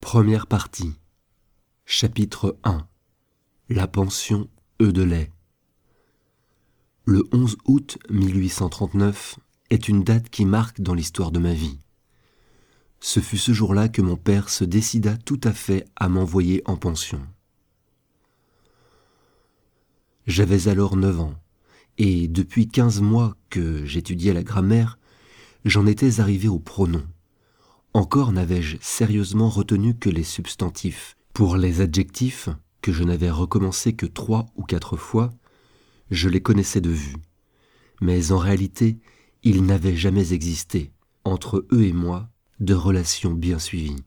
Première partie. Chapitre 1. La pension Eudelet. Le 11 août 1839 est une date qui marque dans l'histoire de ma vie. Ce fut ce jour-là que mon père se décida tout à fait à m'envoyer en pension. J'avais alors 9 ans, et depuis 15 mois que j'étudiais la grammaire, j'en étais arrivé au pronom. Encore n'avais-je sérieusement retenu que les substantifs. Pour les adjectifs, que je n'avais recommencé que 3 ou 4 fois, je les connaissais de vue. Mais en réalité, il n'avait jamais existé, entre eux et moi, de relation bien suivie.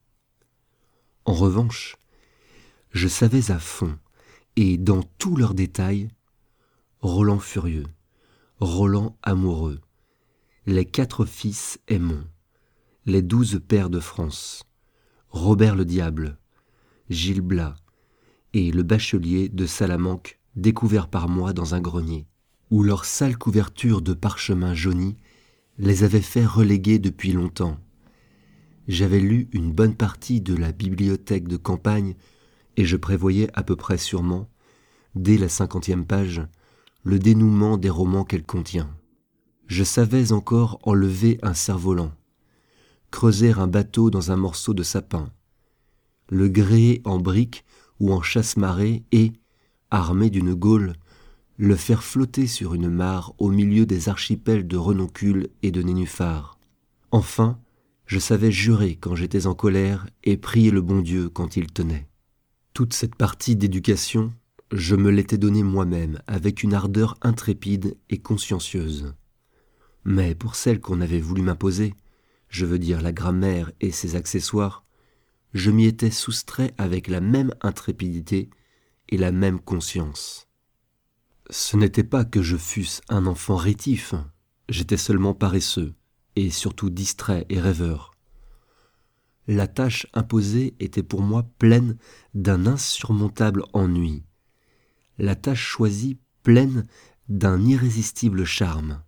En revanche, je savais à fond, et dans tous leurs détails, Roland furieux, Roland amoureux, les 4 fils aimants, les 12 pairs de France, Robert le Diable, Gil Blas et le bachelier de Salamanque découvert par moi dans un grenier, où leur sale couverture de parchemin jauni les avait fait reléguer depuis longtemps. J'avais lu une bonne partie de la bibliothèque de campagne et je prévoyais à peu près sûrement, dès la 50e page, le dénouement des romans qu'elle contient. Je savais encore enlever un cerf-volant, creuser un bateau dans un morceau de sapin, le gréer en briques ou en chasse-marée et, armé d'une gaule, le faire flotter sur une mare au milieu des archipels de renoncule et de nénuphars. Enfin, je savais jurer quand j'étais en colère et prier le bon Dieu quand il tenait. Toute cette partie d'éducation, je me l'étais donnée moi-même avec une ardeur intrépide et consciencieuse. Mais pour celle qu'on avait voulu m'imposer, je veux dire la grammaire et ses accessoires, je m'y étais soustrait avec la même intrépidité et la même conscience. Ce n'était pas que je fusse un enfant rétif, j'étais seulement paresseux, et surtout distrait et rêveur. La tâche imposée était pour moi pleine d'un insurmontable ennui, la tâche choisie pleine d'un irrésistible charme.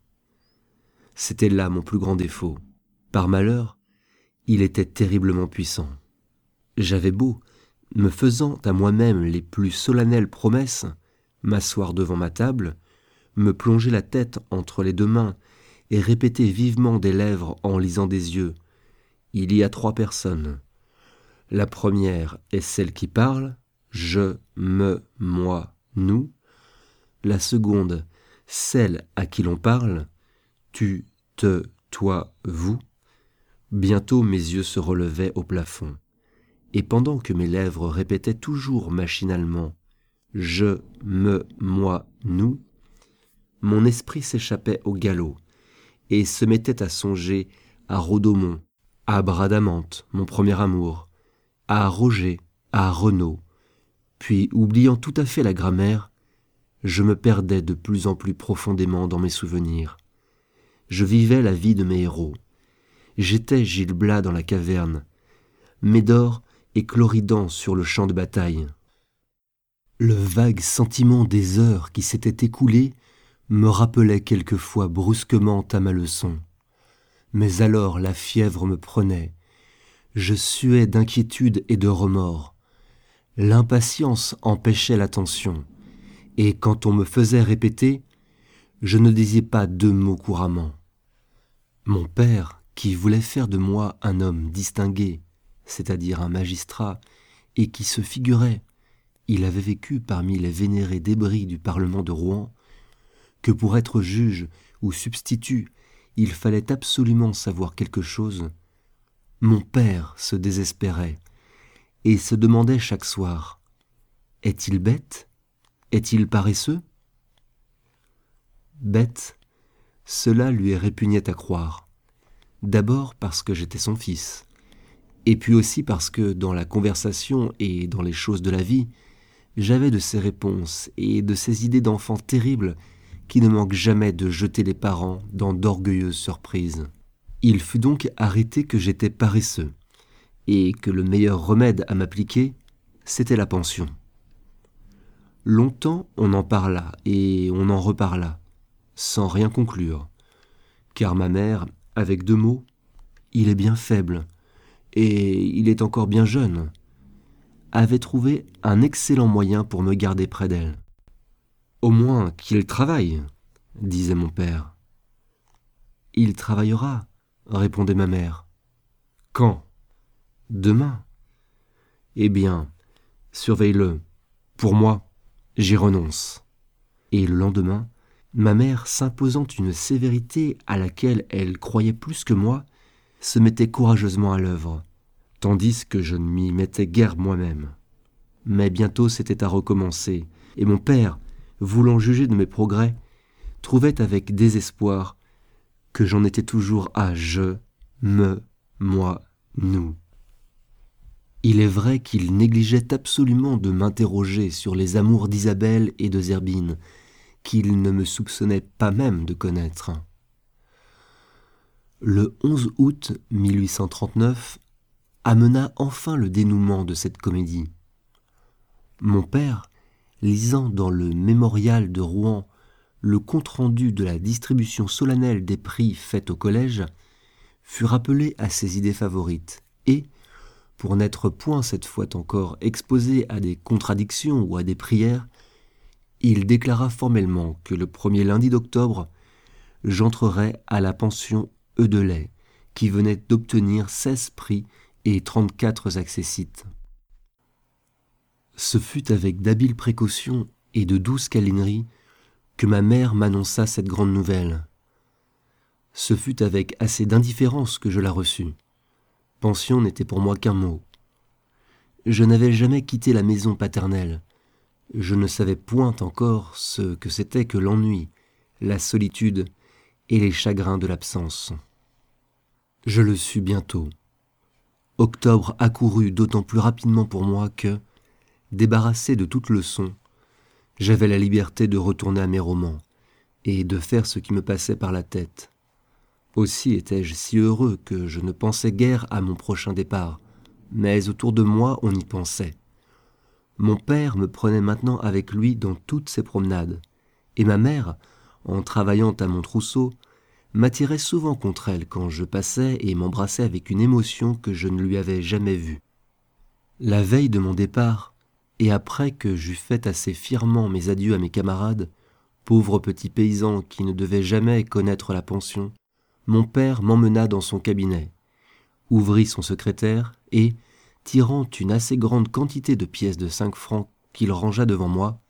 C'était là mon plus grand défaut. Par malheur, il était terriblement puissant. J'avais beau, me faisant à moi-même les plus solennelles promesses, m'asseoir devant ma table, me plonger la tête entre les 2 mains et répéter vivement des lèvres en lisant des yeux. Il y a 3 personnes. La première est celle qui parle, je, me, moi, nous. La seconde, celle à qui l'on parle, tu, te, toi, vous. Bientôt mes yeux se relevaient au plafond, et pendant que mes lèvres répétaient toujours machinalement « je, me, moi, nous », mon esprit s'échappait au galop et se mettait à songer à Rodomont, à Bradamante, mon premier amour, à Roger, à Renaud, puis, oubliant tout à fait la grammaire, je me perdais de plus en plus profondément dans mes souvenirs. Je vivais la vie de mes héros. J'étais Gil Blas dans la caverne, Médor et Cloridan sur le champ de bataille. Le vague sentiment des heures qui s'étaient écoulées me rappelait quelquefois brusquement à ma leçon. Mais alors la fièvre me prenait, je suais d'inquiétude et de remords. L'impatience empêchait l'attention, et quand on me faisait répéter, je ne disais pas 2 mots couramment. Mon père, qui voulait faire de moi un homme distingué, c'est-à-dire un magistrat, et qui se figurait, il avait vécu parmi les vénérés débris du Parlement de Rouen, que pour être juge ou substitut, il fallait absolument savoir quelque chose, mon père se désespérait et se demandait chaque soir « Est-il bête ? Est-il paresseux ?» Bête, cela lui répugnait à croire. D'abord parce que j'étais son fils, et puis aussi parce que dans la conversation et dans les choses de la vie, j'avais de ces réponses et de ces idées d'enfant terribles qui ne manquent jamais de jeter les parents dans d'orgueilleuses surprises. Il fut donc arrêté que j'étais paresseux, et que le meilleur remède à m'appliquer, c'était la pension. Longtemps on en parla et on en reparla, sans rien conclure, car ma mère, avec 2 mots, « il est bien faible », et il est encore bien jeune, avait trouvé un excellent moyen pour me garder près d'elle. « Au moins qu'il travaille, » disait mon père. « Il travaillera, » répondait ma mère. « Quand ? Demain. Eh bien, surveille-le. Pour moi, j'y renonce. » Et le lendemain, ma mère, s'imposant une sévérité à laquelle elle croyait plus que moi, se mettait courageusement à l'œuvre, tandis que je ne m'y mettais guère moi-même. Mais bientôt c'était à recommencer, et mon père, voulant juger de mes progrès, trouvait avec désespoir que j'en étais toujours à je, me, moi, nous. Il est vrai qu'il négligeait absolument de m'interroger sur les amours d'Isabelle et de Zerbine, qu'il ne me soupçonnait pas même de connaître. Le 11 août 1839 amena enfin le dénouement de cette comédie. Mon père, lisant dans le mémorial de Rouen le compte-rendu de la distribution solennelle des prix faite au collège, fut rappelé à ses idées favorites et, pour n'être point cette fois encore exposé à des contradictions ou à des prières, il déclara formellement que le premier lundi d'octobre, j'entrerais à la pension Eudelet, qui venait d'obtenir 16 prix et 34 accessites. Ce fut avec d'habiles précautions et de douces câlineries que ma mère m'annonça cette grande nouvelle. Ce fut avec assez d'indifférence que je la reçus. Pension n'était pour moi qu'un mot. Je n'avais jamais quitté la maison paternelle. Je ne savais point encore ce que c'était que l'ennui, la solitude et les chagrins de l'absence. Je le sus bientôt. Octobre accourut d'autant plus rapidement pour moi que, débarrassé de toute leçon, j'avais la liberté de retourner à mes romans et de faire ce qui me passait par la tête. Aussi étais-je si heureux que je ne pensais guère à mon prochain départ, mais autour de moi on y pensait. Mon père me prenait maintenant avec lui dans toutes ses promenades, et ma mère, en travaillant à mon trousseau, m'attirait souvent contre elle quand je passais et m'embrassait avec une émotion que je ne lui avais jamais vue. La veille de mon départ, et après que j'eus fait assez fièrement mes adieux à mes camarades, pauvres petits paysans qui ne devaient jamais connaître la pension, mon père m'emmena dans son cabinet, ouvrit son secrétaire et, tirant une assez grande quantité de pièces de 5 francs qu'il rangea devant moi,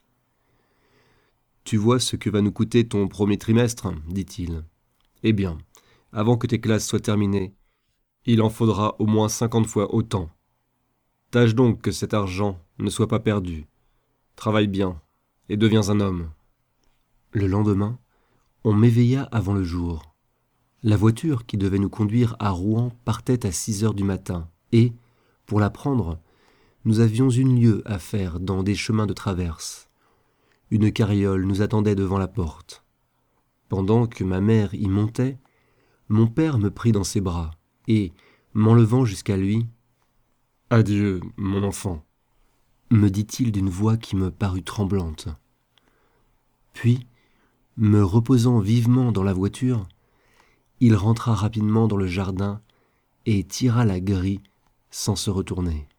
« Tu vois ce que va nous coûter ton premier trimestre, dit-il. Eh bien, avant que tes classes soient terminées, il en faudra au moins 50 fois autant. Tâche donc que cet argent ne soit pas perdu. Travaille bien et deviens un homme. » Le lendemain, on m'éveilla avant le jour. La voiture qui devait nous conduire à Rouen partait à 6 heures du matin et, pour la prendre, nous avions une lieue à faire dans des chemins de traverse. Une carriole nous attendait devant la porte. Pendant que ma mère y montait, mon père me prit dans ses bras et, m'enlevant jusqu'à lui, « Adieu, mon enfant », me dit-il d'une voix qui me parut tremblante. Puis, me reposant vivement dans la voiture, il rentra rapidement dans le jardin et tira la grille sans se retourner.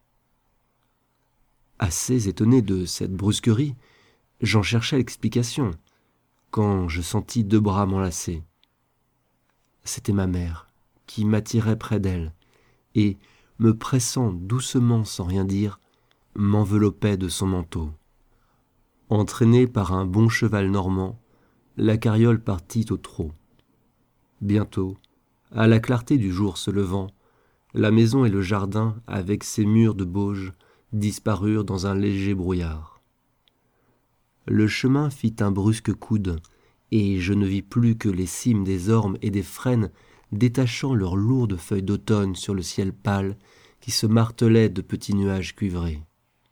Assez étonné de cette brusquerie, j'en cherchais l'explication, quand je sentis 2 bras m'enlacer. C'était ma mère, qui m'attirait près d'elle, et, me pressant doucement sans rien dire, m'enveloppait de son manteau. Entraînée par un bon cheval normand, la carriole partit au trot. Bientôt, à la clarté du jour se levant, la maison et le jardin, avec ses murs de bauge, disparurent dans un léger brouillard. Le chemin fit un brusque coude, et je ne vis plus que les cimes des ormes et des frênes détachant leurs lourdes feuilles d'automne sur le ciel pâle qui se martelait de petits nuages cuivrés.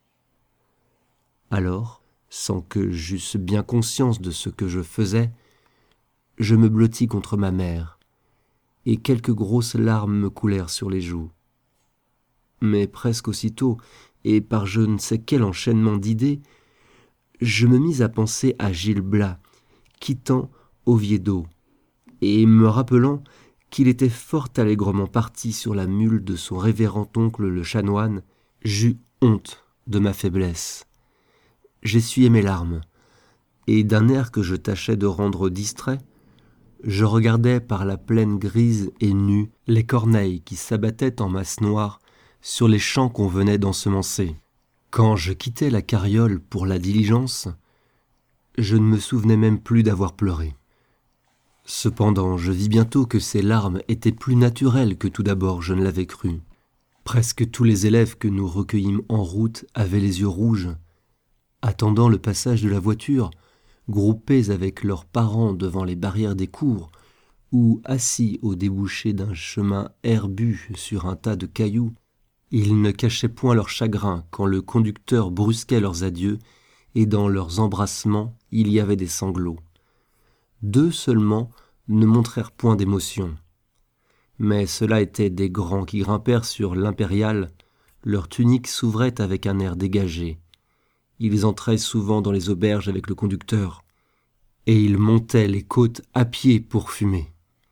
Alors, sans que j'eusse bien conscience de ce que je faisais, je me blottis contre ma mère, et quelques grosses larmes me coulèrent sur les joues. Mais presque aussitôt, et par je ne sais quel enchaînement d'idées, je me mis à penser à Gil Blas, quittant Oviedo, et me rappelant qu'il était fort allègrement parti sur la mule de son révérend oncle le chanoine, j'eus honte de ma faiblesse. J'essuyai mes larmes, et d'un air que je tâchais de rendre distrait, je regardais par la plaine grise et nue les corneilles qui s'abattaient en masse noire sur les champs qu'on venait d'ensemencer. Quand je quittais la carriole pour la diligence, je ne me souvenais même plus d'avoir pleuré. Cependant, je vis bientôt que ces larmes étaient plus naturelles que tout d'abord je ne l'avais cru. Presque tous les élèves que nous recueillîmes en route avaient les yeux rouges, attendant le passage de la voiture, groupés avec leurs parents devant les barrières des cours, ou assis au débouché d'un chemin herbu sur un tas de cailloux, ils ne cachaient point leur chagrin quand le conducteur brusquait leurs adieux, et dans leurs embrassements il y avait des sanglots. 2 seulement ne montrèrent point d'émotion. Mais cela étaient des grands qui grimpèrent sur l'impériale, leur tunique s'ouvrait avec un air dégagé. Ils entraient souvent dans les auberges avec le conducteur, et ils montaient les côtes à pied pour fumer.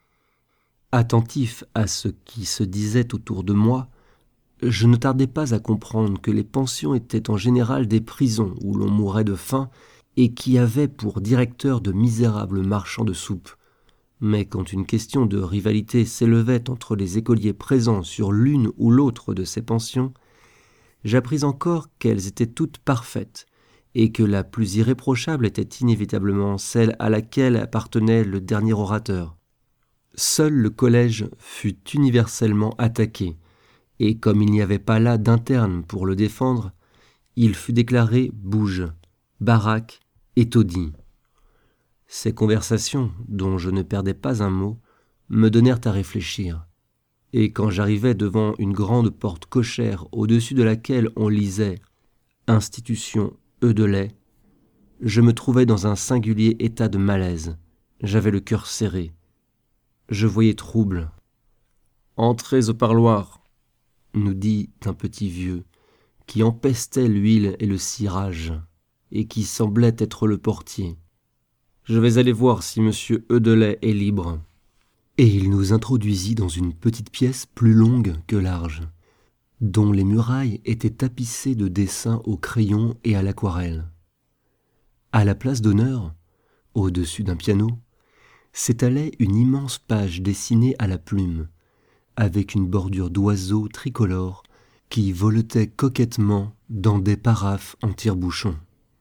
Attentif à ce qui se disait autour de moi, je ne tardai pas à comprendre que les pensions étaient en général des prisons où l'on mourait de faim et qui avaient pour directeurs de misérables marchands de soupe. Mais quand une question de rivalité s'élevait entre les écoliers présents sur l'une ou l'autre de ces pensions, j'appris encore qu'elles étaient toutes parfaites et que la plus irréprochable était inévitablement celle à laquelle appartenait le dernier orateur. Seul le collège fut universellement attaqué, et comme il n'y avait pas là d'interne pour le défendre, il fut déclaré bouge, baraque et taudis. Ces conversations, dont je ne perdais pas un mot, me donnèrent à réfléchir, et quand j'arrivai devant une grande porte cochère au-dessus de laquelle on lisait « Institution Eudelet », je me trouvais dans un singulier état de malaise. J'avais le cœur serré. Je voyais trouble. « Entrez au parloir », nous dit un petit vieux, qui empestait l'huile et le cirage, et qui semblait être le portier. « Je vais aller voir si monsieur Eudelet est libre. » Et il nous introduisit dans une petite pièce plus longue que large, dont les murailles étaient tapissées de dessins au crayon et à l'aquarelle. À la place d'honneur, au-dessus d'un piano, s'étalait une immense page dessinée à la plume, avec une bordure d'oiseaux tricolores qui voletaient coquettement dans des paraphes en tire-bouchon.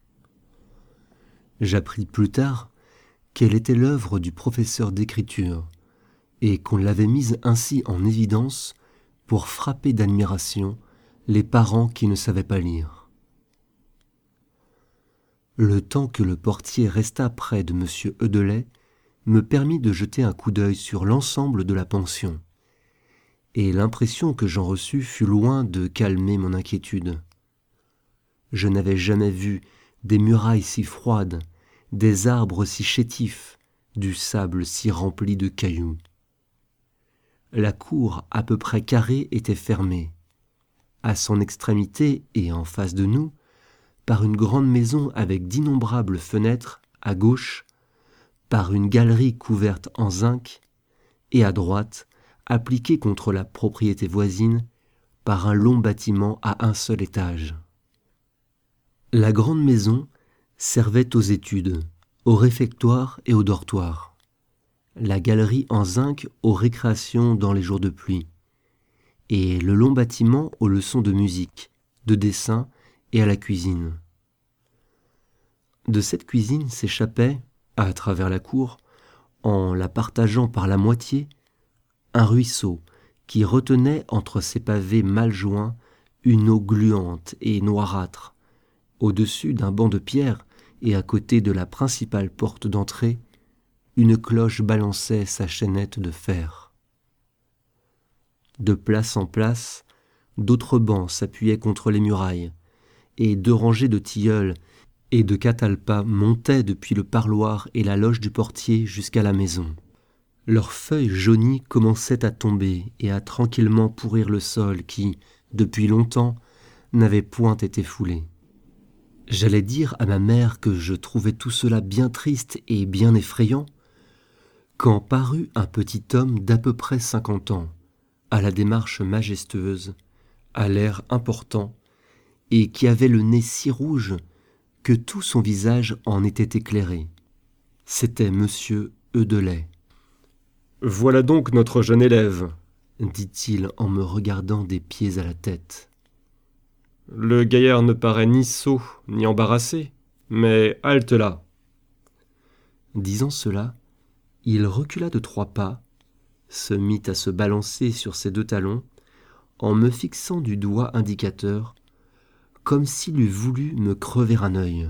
J'appris plus tard qu'elle était l'œuvre du professeur d'écriture et qu'on l'avait mise ainsi en évidence pour frapper d'admiration les parents qui ne savaient pas lire. Le temps que le portier resta près de M. Eudelet me permit de jeter un coup d'œil sur l'ensemble de la pension, et l'impression que j'en reçus fut loin de calmer mon inquiétude. Je n'avais jamais vu des murailles si froides, des arbres si chétifs, du sable si rempli de cailloux. La cour à peu près carrée était fermée. À son extrémité et en face de nous, par une grande maison avec d'innombrables fenêtres, à gauche, par une galerie couverte en zinc, et à droite, appliquée contre la propriété voisine, par un long bâtiment à un seul étage. La grande maison servait aux études, au réfectoire et au dortoir. La galerie en zinc aux récréations dans les jours de pluie, et le long bâtiment aux leçons de musique, de dessin et à la cuisine. De cette cuisine s'échappait, à travers la cour, en la partageant par la moitié, un ruisseau qui retenait entre ses pavés mal joints une eau gluante et noirâtre. Au-dessus d'un banc de pierre et à côté de la principale porte d'entrée, une cloche balançait sa chaînette de fer. De place en place, d'autres bancs s'appuyaient contre les murailles, et 2 rangées de tilleuls et de catalpas montaient depuis le parloir et la loge du portier jusqu'à la maison. Leurs feuilles jaunies commençaient à tomber et à tranquillement pourrir le sol qui, depuis longtemps, n'avait point été foulé. J'allais dire à ma mère que je trouvais tout cela bien triste et bien effrayant, quand parut un petit homme d'à peu près 50 ans, à la démarche majestueuse, à l'air important, et qui avait le nez si rouge que tout son visage en était éclairé. C'était Monsieur Eudelet. « Voilà donc notre jeune élève, » dit-il en me regardant des pieds à la tête. Le gaillard ne paraît ni sot ni embarrassé, mais halte là. Disant cela, il recula de 3 pas, se mit à se balancer sur ses 2 talons, en me fixant du doigt indicateur, comme s'il eût voulu me crever un œil.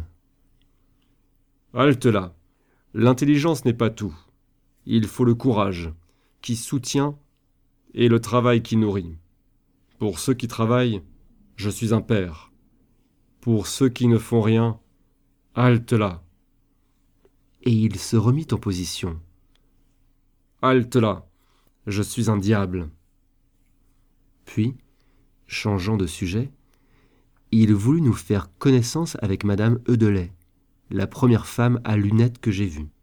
Halte là. L'intelligence n'est pas tout. Il faut le courage, qui soutient, et le travail qui nourrit. Pour ceux qui travaillent, je suis un père. Pour ceux qui ne font rien, halte là. Et il se remit en position. Halte là, je suis un diable. Puis, changeant de sujet, il voulut nous faire connaissance avec Madame Eudelet, la première femme à lunettes que j'ai vue.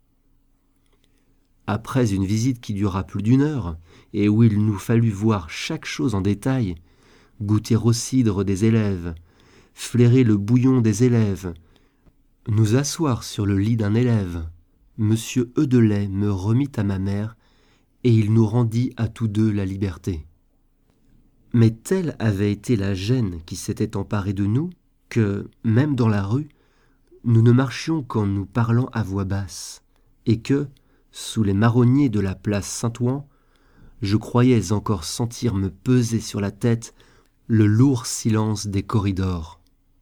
Après une visite qui dura plus d'1 heure, et où il nous fallut voir chaque chose en détail, goûter au cidre des élèves, flairer le bouillon des élèves, nous asseoir sur le lit d'un élève, Monsieur Eudelet me remit à ma mère, et il nous rendit à tous 2 la liberté. Mais telle avait été la gêne qui s'était emparée de nous, que, même dans la rue, nous ne marchions qu'en nous parlant à voix basse, et que, sous les marronniers de la place Saint-Ouen, je croyais encore sentir me peser sur la tête le lourd silence des corridors.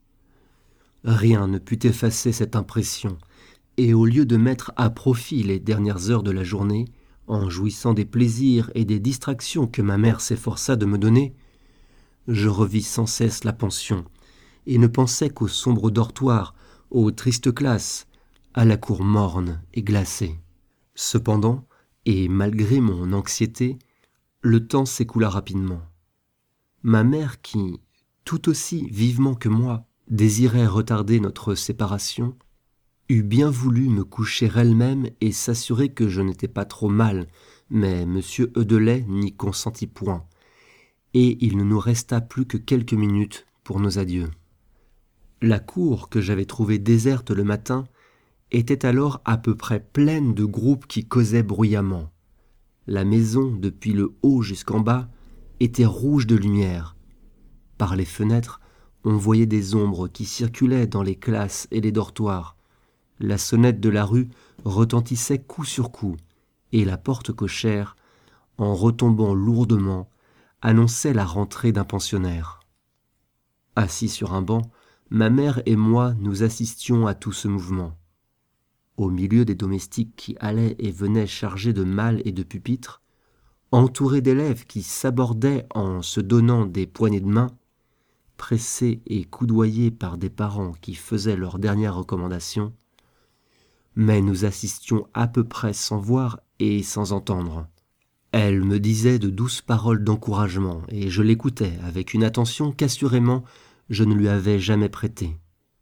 Rien ne put effacer cette impression, et au lieu de mettre à profit les dernières heures de la journée, en jouissant des plaisirs et des distractions que ma mère s'efforça de me donner, je revis sans cesse la pension, et ne pensais qu'au sombre dortoir, aux tristes classes, à la cour morne et glacée. Cependant, et malgré mon anxiété, le temps s'écoula rapidement. Ma mère qui, tout aussi vivement que moi, désirait retarder notre séparation, eût bien voulu me coucher elle-même et s'assurer que je n'étais pas trop mal, mais Monsieur Eudelet n'y consentit point, et il ne nous resta plus que quelques minutes pour nos adieux. La cour que j'avais trouvée déserte le matin était alors à peu près pleine de groupes qui causaient bruyamment. La maison, depuis le haut jusqu'en bas, était rouge de lumière. Par les fenêtres, on voyait des ombres qui circulaient dans les classes et les dortoirs. La sonnette de la rue retentissait coup sur coup, et la porte cochère, en retombant lourdement, annonçait la rentrée d'un pensionnaire. Assis sur un banc, ma mère et moi nous assistions à tout ce mouvement. Au milieu des domestiques qui allaient et venaient chargés de malles et de pupitres, entourés d'élèves qui s'abordaient en se donnant des poignées de main, pressés et coudoyés par des parents qui faisaient leurs dernières recommandations, mais nous assistions à peu près sans voir et sans entendre. Elle me disait de douces paroles d'encouragement, et je l'écoutais avec une attention qu'assurément je ne lui avais jamais prêtée.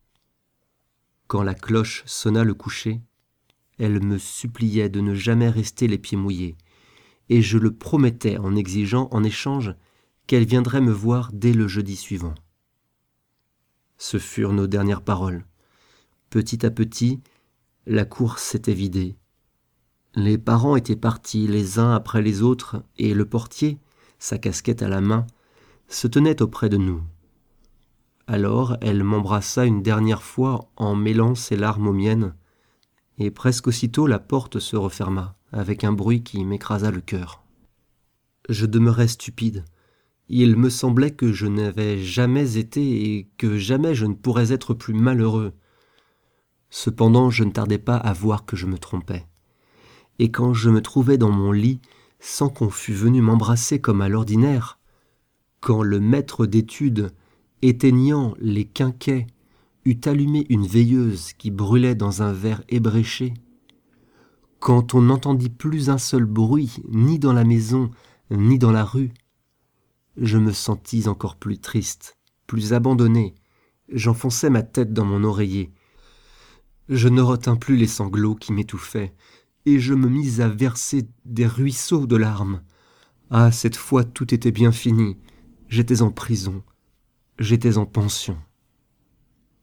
Quand la cloche sonna le coucher, elle me suppliait de ne jamais rester les pieds mouillés, et je le promettais en exigeant en échange qu'elle viendrait me voir dès le jeudi suivant. Ce furent nos dernières paroles. Petit à petit, la cour s'était vidée. Les parents étaient partis les uns après les autres, et le portier, sa casquette à la main, se tenait auprès de nous. Alors elle m'embrassa une dernière fois en mêlant ses larmes aux miennes, et presque aussitôt la porte se referma, avec un bruit qui m'écrasa le cœur. Je demeurais stupide. Il me semblait que je n'avais jamais été et que jamais je ne pourrais être plus malheureux. Cependant, je ne tardai pas à voir que je me trompais. Et quand je me trouvais dans mon lit, sans qu'on fût venu m'embrasser comme à l'ordinaire, quand le maître d'études, éteignant les quinquets, eut allumé une veilleuse qui brûlait dans un verre ébréché, quand on n'entendit plus un seul bruit, ni dans la maison, ni dans la rue, je me sentis encore plus triste, plus abandonné. J'enfonçai ma tête dans mon oreiller. Je ne retins plus les sanglots qui m'étouffaient, et je me mis à verser des ruisseaux de larmes. Ah, cette fois tout était bien fini. J'étais en prison. J'étais en pension.